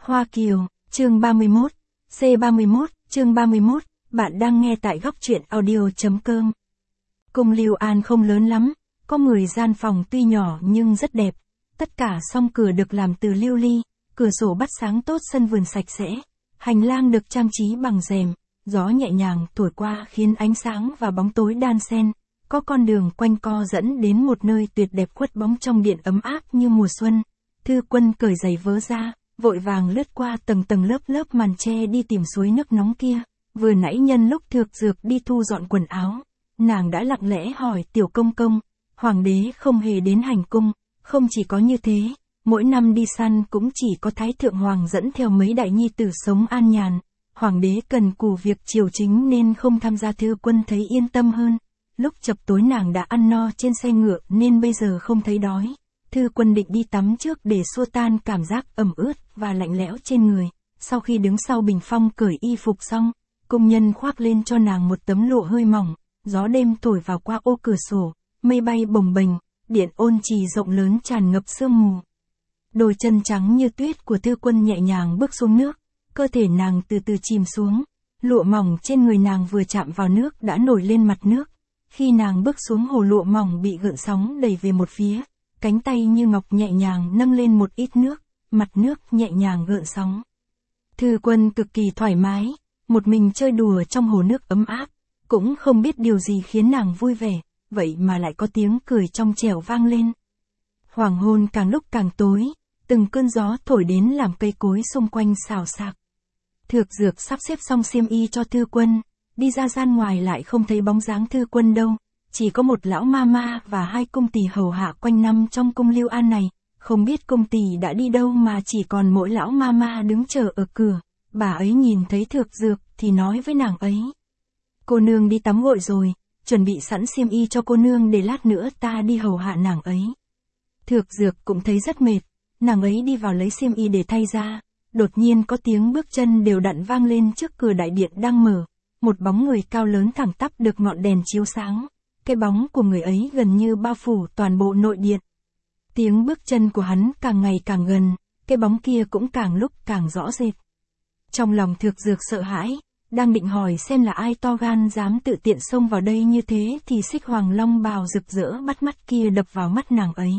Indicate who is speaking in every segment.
Speaker 1: Hoa Kiều, chương 31, C31, chương 31, bạn đang nghe tại góc truyện audio.com. Cung Lưu An không lớn lắm, có 10 gian phòng tuy nhỏ nhưng rất đẹp, tất cả song cửa được làm từ lưu ly, cửa sổ bắt sáng tốt, sân vườn sạch sẽ, hành lang được trang trí bằng rèm, gió nhẹ nhàng thổi qua khiến ánh sáng và bóng tối đan xen, có con đường quanh co dẫn đến một nơi tuyệt đẹp khuất bóng trong điện ấm áp như mùa xuân. Thư Quân cởi giày vớ ra, vội vàng lướt qua tầng tầng lớp lớp màn tre đi tìm suối nước nóng kia, vừa nãy nhân lúc Thược Dược đi thu dọn quần áo, nàng đã lặng lẽ hỏi Tiểu Công Công, hoàng đế không hề đến hành cung, không chỉ có như thế, mỗi năm đi săn cũng chỉ có Thái Thượng Hoàng dẫn theo mấy đại nhi tử sống an nhàn, hoàng đế cần cù việc triều chính nên không tham gia. Thư Quân thấy yên tâm hơn, lúc chập tối nàng đã ăn no trên xe ngựa nên bây giờ không thấy đói. Thư Quân định đi tắm trước để xua tan cảm giác ẩm ướt và lạnh lẽo trên người, sau khi đứng sau bình phong cởi y phục xong, công nhân khoác lên cho nàng một tấm lụa hơi mỏng, gió đêm thổi vào qua ô cửa sổ, mây bay bồng bềnh, điện ôn trì rộng lớn tràn ngập sương mù. Đôi chân trắng như tuyết của Thư Quân nhẹ nhàng bước xuống nước, cơ thể nàng từ từ chìm xuống, lụa mỏng trên người nàng vừa chạm vào nước đã nổi lên mặt nước, khi nàng bước xuống hồ lụa mỏng bị gợn sóng đẩy về một phía. Cánh tay như ngọc nhẹ nhàng nâng lên một ít nước, mặt nước nhẹ nhàng gợn sóng. Thư Quân cực kỳ thoải mái, một mình chơi đùa trong hồ nước ấm áp, cũng không biết điều gì khiến nàng vui vẻ, vậy mà lại có tiếng cười trong trẻo vang lên. Hoàng hôn càng lúc càng tối, từng cơn gió thổi đến làm cây cối xung quanh xào xạc. Thược Dược sắp xếp xong xiêm y cho Thư Quân, đi ra gian ngoài lại không thấy bóng dáng Thư Quân đâu. Chỉ có một lão ma ma và hai cung tỳ hầu hạ quanh năm trong cung Lưu An này, không biết cung tỳ đã đi đâu mà chỉ còn mỗi lão ma ma đứng chờ ở cửa. Bà ấy nhìn thấy Thược Dược thì nói với nàng ấy: "Cô nương đi tắm gội rồi, chuẩn bị sẵn xiêm y cho cô nương để lát nữa ta đi hầu hạ nàng ấy." Thược Dược cũng thấy rất mệt, nàng ấy đi vào lấy xiêm y để thay ra, đột nhiên có tiếng bước chân đều đặn vang lên trước cửa đại điện đang mở, một bóng người cao lớn thẳng tắp được ngọn đèn chiếu sáng. Cái bóng của người ấy gần như bao phủ toàn bộ nội điện. Tiếng bước chân của hắn càng ngày càng gần, cái bóng kia cũng càng lúc càng rõ rệt. Trong lòng Thược Dược sợ hãi, đang định hỏi xem là ai to gan dám tự tiện xông vào đây như thế thì xích hoàng long bào rực rỡ bắt mắt kia đập vào mắt nàng ấy.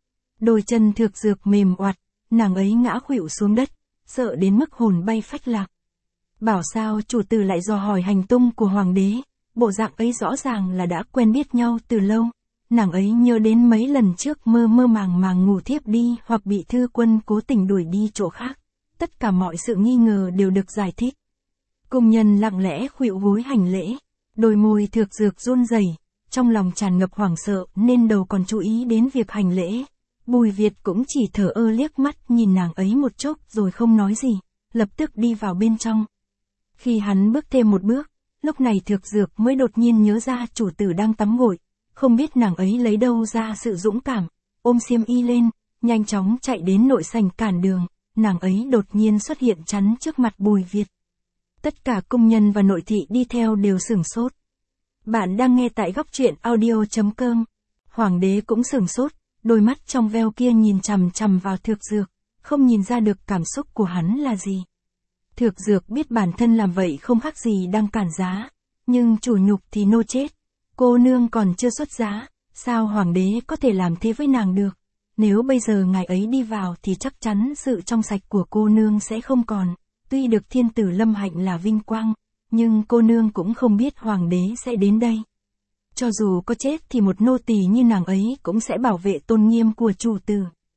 Speaker 1: Đôi chân Thược Dược mềm oặt, nàng ấy ngã khuỵu xuống đất, sợ đến mức hồn bay phách lạc. Bảo sao chủ tử lại dò hỏi hành tung của hoàng đế. Bộ dạng ấy rõ ràng là đã quen biết nhau từ lâu, nàng ấy nhớ đến mấy lần trước mơ mơ màng màng ngủ thiếp đi hoặc bị Thư Quân cố tình đuổi đi chỗ khác, tất cả mọi sự nghi ngờ đều được giải thích. Cung nhân lặng lẽ khuỵu gối hành lễ, đôi môi Thược Dược run rẩy, trong lòng tràn ngập hoảng sợ nên đầu còn chú ý đến việc hành lễ. Bùi Việt cũng chỉ thở ơ liếc mắt nhìn nàng ấy một chốc rồi không nói gì, lập tức đi vào bên trong. Khi hắn bước thêm một bước, lúc này Thược Dược mới đột nhiên nhớ ra chủ tử đang tắm gội, không biết nàng ấy lấy đâu ra sự dũng cảm, ôm xiêm y lên, nhanh chóng chạy đến nội sảnh cản đường, nàng ấy đột nhiên xuất hiện chắn trước mặt Bùi Việt. Tất cả cung nhân và nội thị đi theo đều sửng sốt. Bạn đang nghe tại góc truyện audio.com. Hoàng đế cũng sửng sốt, đôi mắt trong veo kia nhìn chằm chằm vào Thược Dược, không nhìn ra được cảm xúc của hắn là gì. Thược Dược biết bản thân làm vậy không khác gì đang cản giá, nhưng chủ nhục thì nô chết. Cô nương còn chưa xuất giá, sao hoàng đế có thể làm thế với nàng được? Nếu bây giờ ngài ấy đi vào thì chắc chắn sự trong sạch của cô nương sẽ không còn. Tuy được thiên tử lâm hạnh là vinh quang, nhưng cô nương cũng không biết hoàng đế sẽ đến đây. Cho dù có chết thì một nô tỳ như nàng ấy cũng sẽ bảo vệ tôn nghiêm của chủ tử.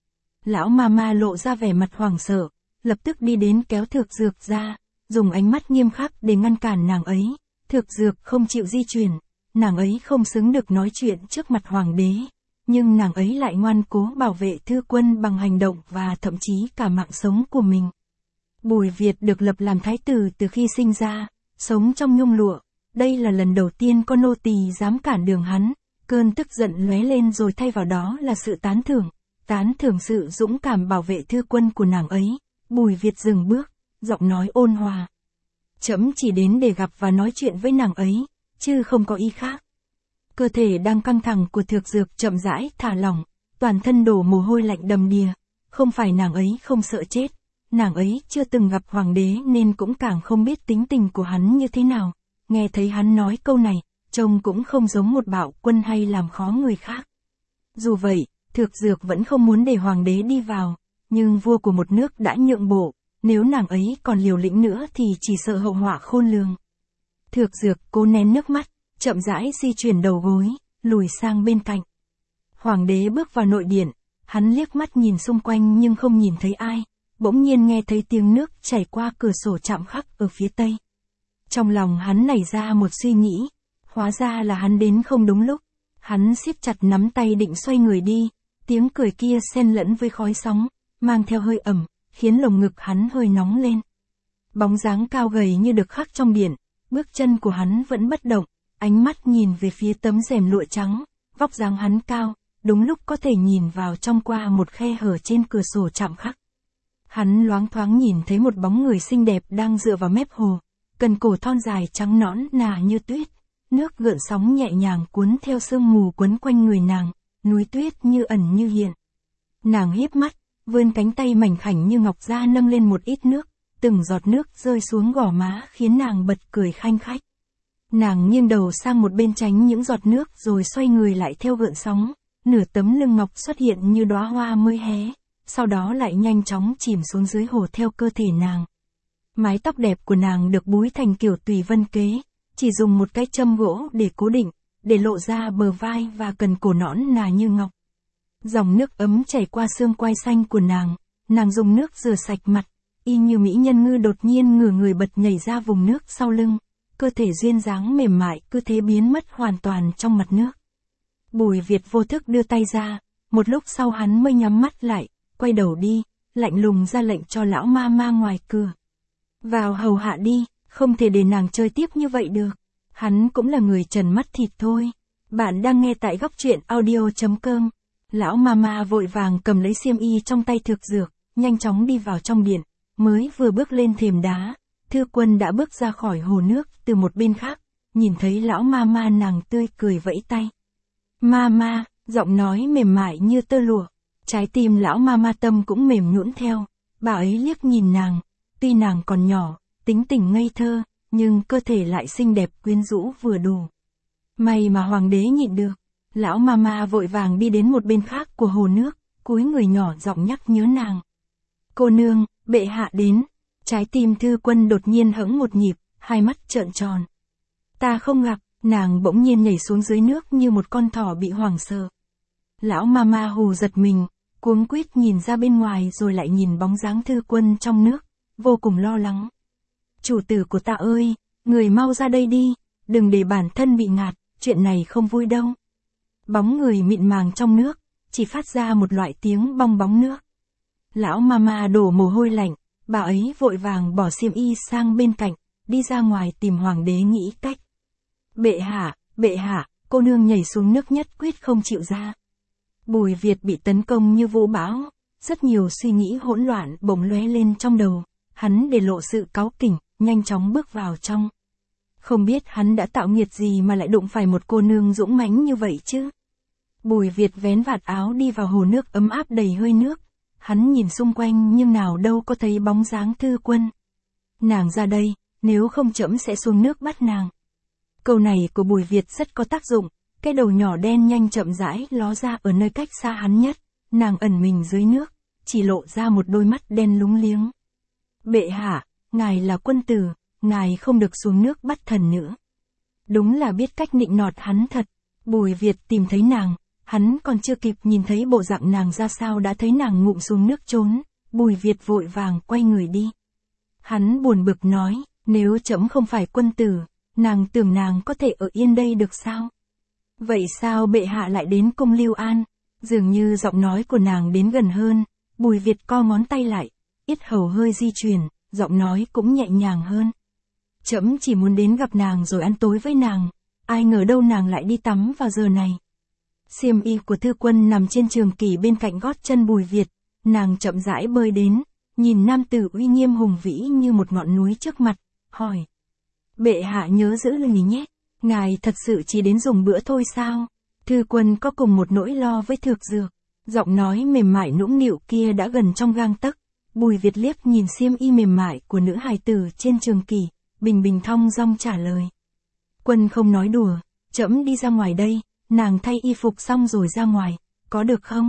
Speaker 1: Lão ma ma lộ ra vẻ mặt hoảng sợ, lập tức đi đến kéo Thược Dược ra, dùng ánh mắt nghiêm khắc để ngăn cản nàng ấy. Thược Dược không chịu di chuyển, nàng ấy không xứng được nói chuyện trước mặt hoàng đế, nhưng nàng ấy lại ngoan cố bảo vệ Thư Quân bằng hành động và thậm chí cả mạng sống của mình. Bùi Việt được lập làm thái tử từ khi sinh ra, sống trong nhung lụa, đây là lần đầu tiên có nô tỳ dám cản đường hắn, cơn tức giận lóe lên rồi thay vào đó là sự tán thưởng sự dũng cảm bảo vệ Thư Quân của nàng ấy. Bùi Việt dừng bước, giọng nói ôn hòa: "Trẫm chỉ đến để gặp và nói chuyện với nàng ấy, chứ không có ý khác." Cơ thể đang căng thẳng của Thược Dược chậm rãi thả lỏng, toàn thân đổ mồ hôi lạnh đầm đìa, không phải nàng ấy không sợ chết, nàng ấy chưa từng gặp hoàng đế nên cũng càng không biết tính tình của hắn như thế nào. Nghe thấy hắn nói câu này, trông cũng không giống một bạo quân hay làm khó người khác. Dù vậy, Thược Dược vẫn không muốn để hoàng đế đi vào, nhưng vua của một nước đã nhượng bộ, nếu nàng ấy còn liều lĩnh nữa thì chỉ sợ hậu họa khôn lường. Thược Dược cố nén nước mắt, chậm rãi di chuyển đầu gối, lùi sang bên cạnh. Hoàng đế bước vào nội điện, hắn liếc mắt nhìn xung quanh nhưng không nhìn thấy ai, bỗng nhiên nghe thấy tiếng nước chảy qua cửa sổ chạm khắc ở phía tây. Trong lòng hắn nảy ra một suy nghĩ, hóa ra là hắn đến không đúng lúc. Hắn siết chặt nắm tay định xoay người đi, tiếng cười kia xen lẫn với khói sóng, mang theo hơi ẩm, khiến lồng ngực hắn hơi nóng lên. Bóng dáng cao gầy như được khắc trong điện, bước chân của hắn vẫn bất động, ánh mắt nhìn về phía tấm rèm lụa trắng, vóc dáng hắn cao, đúng lúc có thể nhìn vào trong qua một khe hở trên cửa sổ chạm khắc. Hắn loáng thoáng nhìn thấy một bóng người xinh đẹp đang dựa vào mép hồ, cần cổ thon dài trắng nõn nà như tuyết, nước gợn sóng nhẹ nhàng cuốn theo sương mù quấn quanh người nàng, núi tuyết như ẩn như hiện. Nàng híp mắt, vươn cánh tay mảnh khảnh như ngọc ra nâng lên một ít nước, từng giọt nước rơi xuống gò má khiến nàng bật cười khanh khách. Nàng nghiêng đầu sang một bên tránh những giọt nước rồi xoay người lại theo gợn sóng, nửa tấm lưng ngọc xuất hiện như đóa hoa mới hé, sau đó lại nhanh chóng chìm xuống dưới hồ theo cơ thể nàng. Mái tóc đẹp của nàng được búi thành kiểu tùy vân kế, chỉ dùng một cái châm gỗ để cố định, để lộ ra bờ vai và cần cổ nõn nà như ngọc. Dòng nước ấm chảy qua xương quai xanh của nàng dùng nước rửa sạch mặt, y như mỹ nhân ngư đột nhiên ngửa người bật nhảy ra vùng nước sau lưng, cơ thể duyên dáng mềm mại cứ thế biến mất hoàn toàn trong mặt nước. Bùi Việt vô thức đưa tay ra, một lúc sau hắn mới nhắm mắt lại, quay đầu đi, lạnh lùng ra lệnh cho lão ma ma ngoài cửa. Vào hầu hạ đi, không thể để nàng chơi tiếp như vậy được. Hắn cũng là người trần mắt thịt thôi. Bạn đang nghe tại góc truyện audio.com. Lão ma ma vội vàng cầm lấy xiêm y trong tay Thược Dược, nhanh chóng đi vào trong điện. Mới vừa bước lên thềm đá, Thư Quân đã bước ra khỏi hồ nước từ một bên khác, nhìn thấy lão ma ma nàng tươi cười vẫy tay. Ma ma, giọng nói mềm mại như tơ lụa, trái tim lão ma ma tâm cũng mềm nhũn theo. Bà ấy liếc nhìn nàng, tuy nàng còn nhỏ, tính tình ngây thơ, nhưng cơ thể lại xinh đẹp quyến rũ vừa đủ. May mà hoàng đế nhịn được. Lão ma ma vội vàng đi đến một bên khác của hồ nước, cúi người nhỏ giọng nhắc nhớ nàng. Cô nương, bệ hạ đến. Trái tim Thư Quân đột nhiên hững một nhịp, hai mắt trợn tròn. Ta không gặp, nàng bỗng nhiên nhảy xuống dưới nước như một con thỏ bị hoảng sợ. Lão ma ma hù giật mình, cuống quýt nhìn ra bên ngoài rồi lại nhìn bóng dáng Thư Quân trong nước, vô cùng lo lắng. Chủ tử của ta ơi, người mau ra đây đi, đừng để bản thân bị ngạt, chuyện này không vui đâu. Bóng người mịn màng trong nước, chỉ phát ra một loại tiếng bong bóng nước. Lão mama đổ mồ hôi lạnh, bà ấy vội vàng bỏ xiêm y sang bên cạnh, đi ra ngoài tìm hoàng đế nghĩ cách. Bệ hạ, cô nương nhảy xuống nước nhất quyết không chịu ra. Bùi Việt bị tấn công như vũ bão, rất nhiều suy nghĩ hỗn loạn bỗng lóe lên trong đầu, hắn để lộ sự cáu kỉnh, nhanh chóng bước vào trong. Không biết hắn đã tạo nghiệt gì mà lại đụng phải một cô nương dũng mãnh như vậy chứ. Bùi Việt vén vạt áo đi vào hồ nước ấm áp đầy hơi nước. Hắn nhìn xung quanh nhưng nào đâu có thấy bóng dáng Thư Quân. Nàng ra đây, nếu không trẫm sẽ xuống nước bắt nàng. Câu này của Bùi Việt rất có tác dụng, cái đầu nhỏ đen nhanh chậm rãi ló ra ở nơi cách xa hắn nhất, nàng ẩn mình dưới nước, chỉ lộ ra một đôi mắt đen lúng liếng. Bệ hạ, ngài là quân tử, ngài không được xuống nước bắt thần nữa. Đúng là biết cách nịnh nọt hắn thật. Bùi Việt tìm thấy nàng, hắn còn chưa kịp nhìn thấy bộ dạng nàng ra sao đã thấy nàng ngụm xuống nước trốn, Bùi Việt vội vàng quay người đi. Hắn buồn bực nói, nếu trẫm không phải quân tử, nàng tưởng nàng có thể ở yên đây được sao? Vậy sao bệ hạ lại đến cung Lưu An? Dường như giọng nói của nàng đến gần hơn, Bùi Việt co ngón tay lại, yết hầu hơi di chuyển, giọng nói cũng nhẹ nhàng hơn. Trẫm chỉ muốn đến gặp nàng rồi ăn tối với nàng, ai ngờ đâu nàng lại đi tắm vào giờ này. Xiêm y của Thư Quân nằm trên trường kỷ bên cạnh gót chân Bùi Việt, nàng chậm rãi bơi đến, nhìn nam tử uy nghiêm hùng vĩ như một ngọn núi trước mặt, hỏi. Bệ hạ nhớ giữ lời nhé, ngài thật sự chỉ đến dùng bữa thôi sao? Thư Quân có cùng một nỗi lo với Thược Dược, giọng nói mềm mại nũng nịu kia đã gần trong gang tấc, Bùi Việt liếc nhìn xiêm y mềm mại của nữ hài tử trên trường kỷ, bình bình thong dong trả lời. Quân không nói đùa, trẫm đi ra ngoài đây, nàng thay y phục xong rồi ra ngoài, có được không?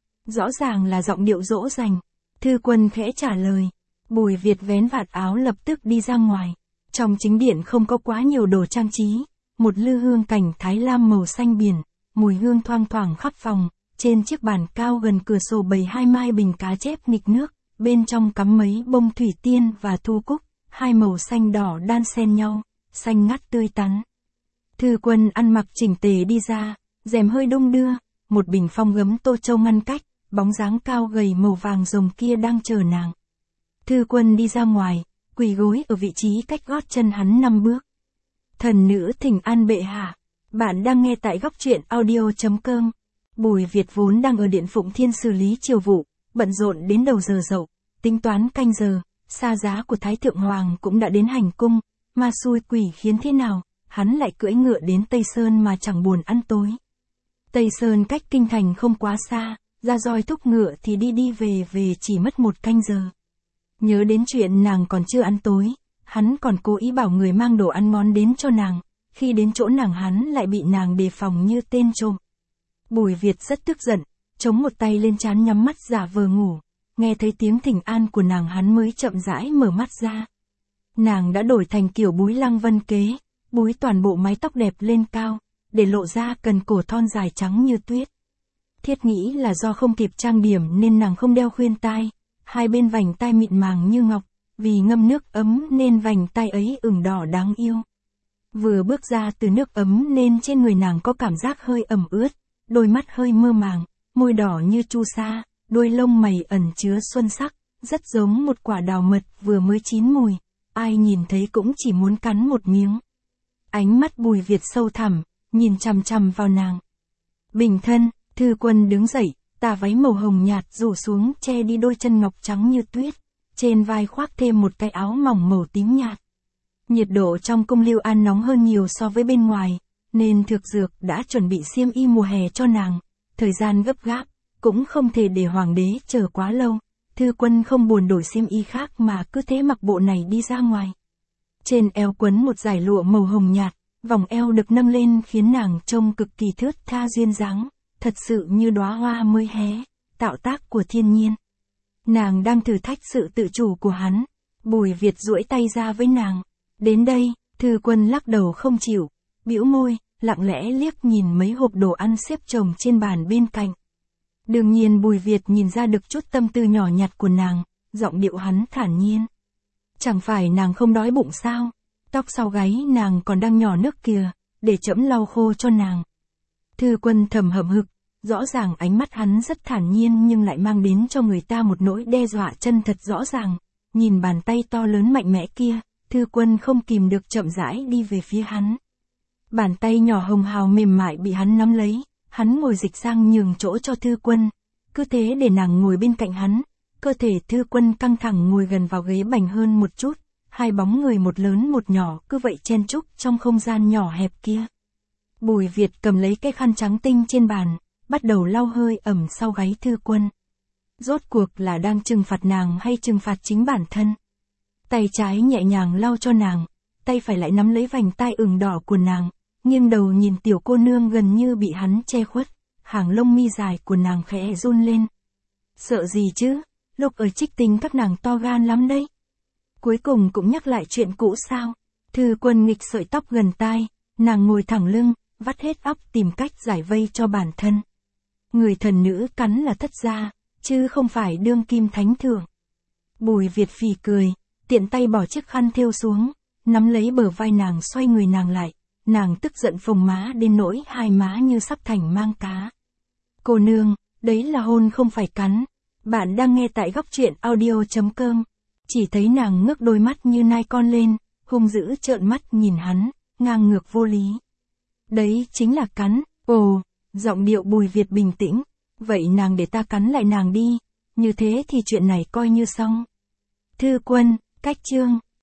Speaker 1: Rõ ràng là giọng điệu dỗ dành. Thư Quân khẽ trả lời. Bùi Việt vén vạt áo lập tức đi ra ngoài. Trong chính điện không có quá nhiều đồ trang trí, một lư hương cảnh thái lam màu xanh biển, mùi hương thoang thoảng khắp phòng, trên chiếc bàn cao gần cửa sổ bày 2 mai bình cá chép nghịch nước, bên trong cắm mấy bông thủy tiên và thu cúc, hai màu xanh đỏ đan xen nhau, xanh ngắt tươi tắn. Thư Quân ăn mặc chỉnh tề đi ra, rèm hơi đung đưa, một bình phong gấm tô châu ngăn cách, bóng dáng cao gầy màu vàng rồng kia đang chờ nàng. Thư Quân đi ra ngoài, quỳ gối ở vị trí cách gót chân hắn 5 bước. Thần nữ thỉnh an bệ hạ. Bạn đang nghe tại góc truyện audio.com. Bùi Việt vốn đang ở điện Phụng Thiên xử lý triều vụ, bận rộn đến đầu giờ dậu, tính toán canh giờ, xa giá của Thái Thượng Hoàng cũng đã đến hành cung, ma xui quỷ khiến thế nào, hắn lại cưỡi ngựa đến Tây Sơn mà chẳng buồn ăn tối. Tây Sơn cách kinh thành không quá xa, ra roi thúc ngựa thì đi đi về về chỉ mất 1 canh giờ. Nhớ đến chuyện nàng còn chưa ăn tối, hắn còn cố ý bảo người mang đồ ăn ngon đến cho nàng, khi đến chỗ nàng hắn lại bị nàng đề phòng như tên trộm. Bùi Việt rất tức giận, chống một tay lên trán nhắm mắt giả vờ ngủ, nghe thấy tiếng thỉnh an của nàng hắn mới chậm rãi mở mắt ra. Nàng đã đổi thành kiểu búi Lăng Vân Kế, búi toàn bộ mái tóc đẹp lên cao, để lộ ra cần cổ thon dài trắng như tuyết. Thiết nghĩ là do không kịp trang điểm nên nàng không đeo khuyên tai, hai bên vành tai mịn màng như ngọc, vì ngâm nước ấm nên vành tai ấy ửng đỏ đáng yêu. Vừa bước ra từ nước ấm nên trên người nàng có cảm giác hơi ẩm ướt, đôi mắt hơi mơ màng, môi đỏ như chu sa, đuôi lông mày ẩn chứa xuân sắc, rất giống một quả đào mật vừa mới chín mùi, ai nhìn thấy cũng chỉ muốn cắn một miếng. Ánh mắt Bùi Việt sâu thẳm, nhìn chằm chằm vào nàng. Bình thân, Thư Quân đứng dậy, tà váy màu hồng nhạt rủ xuống che đi đôi chân ngọc trắng như tuyết, trên vai khoác thêm một cái áo mỏng màu tím nhạt. Nhiệt độ trong cung Lưu An nóng hơn nhiều so với bên ngoài, nên Thực Dược đã chuẩn bị xiêm y mùa hè cho nàng, thời gian gấp gáp, cũng không thể để hoàng đế chờ quá lâu. Thư Quân không buồn đổi xiêm y khác mà cứ thế mặc bộ này đi ra ngoài. Trên eo quấn một dải lụa màu hồng nhạt, vòng eo được nâng lên khiến nàng trông cực kỳ thướt tha duyên dáng, thật sự như đóa hoa mới hé, tạo tác của thiên nhiên. Nàng đang thử thách sự tự chủ của hắn. Bùi Việt duỗi tay ra với nàng. Đến đây, Thư Quân lắc đầu không chịu, bĩu môi, lặng lẽ liếc nhìn mấy hộp đồ ăn xếp chồng trên bàn bên cạnh. Đương nhiên Bùi Việt nhìn ra được chút tâm tư nhỏ nhặt của nàng, giọng điệu hắn thản nhiên. Chẳng phải nàng không đói bụng sao? Tóc sau gáy nàng còn đang nhỏ nước kìa, để trẫm lau khô cho nàng. Thư Quân thầm hậm hực, rõ ràng ánh mắt hắn rất thản nhiên nhưng lại mang đến cho người ta một nỗi đe dọa chân thật rõ ràng. Nhìn bàn tay to lớn mạnh mẽ kia, Thư Quân không kìm được chậm rãi đi về phía hắn. Bàn tay nhỏ hồng hào mềm mại bị hắn nắm lấy, hắn ngồi dịch sang nhường chỗ cho Thư Quân. Cứ thế để nàng ngồi bên cạnh hắn, cơ thể Thư Quân căng thẳng ngồi gần vào ghế bành hơn một chút, hai bóng người một lớn một nhỏ cứ vậy chen chúc trong không gian nhỏ hẹp kia. Bùi Việt cầm lấy cái khăn trắng tinh trên bàn, bắt đầu lau hơi ẩm sau gáy Thư Quân. Rốt cuộc là đang trừng phạt nàng hay trừng phạt chính bản thân? Tay trái nhẹ nhàng lau cho nàng, tay phải lại nắm lấy vành tai ửng đỏ của nàng, nghiêng đầu nhìn tiểu cô nương gần như bị hắn che khuất, hàng lông mi dài của nàng khẽ run lên. Sợ gì chứ, lúc ở Trích Tinh các nàng to gan lắm đấy. Cuối cùng cũng nhắc lại chuyện cũ sao? Thư Quân nghịch sợi tóc gần tai, nàng ngồi thẳng lưng, vắt hết óc tìm cách giải vây cho bản thân. Người thần nữ cắn là thất gia, chứ không phải đương kim thánh thượng. Bùi Việt phì cười, tiện tay bỏ chiếc khăn thêu xuống, nắm lấy bờ vai nàng xoay người nàng lại, nàng tức giận phồng má đến nỗi hai má như sắp thành mang cá. Cô nương, đấy là hôn không phải cắn. Bạn đang nghe tại góc truyện audio.com. Chỉ thấy nàng ngước đôi mắt như nai con lên, hung dữ trợn mắt nhìn hắn, ngang ngược vô lý. Đấy chính là cắn. Ồ, giọng điệu Bùi Việt bình tĩnh. Vậy nàng để ta cắn lại nàng đi, như thế thì chuyện này coi như xong. Thư Quân, cách chương.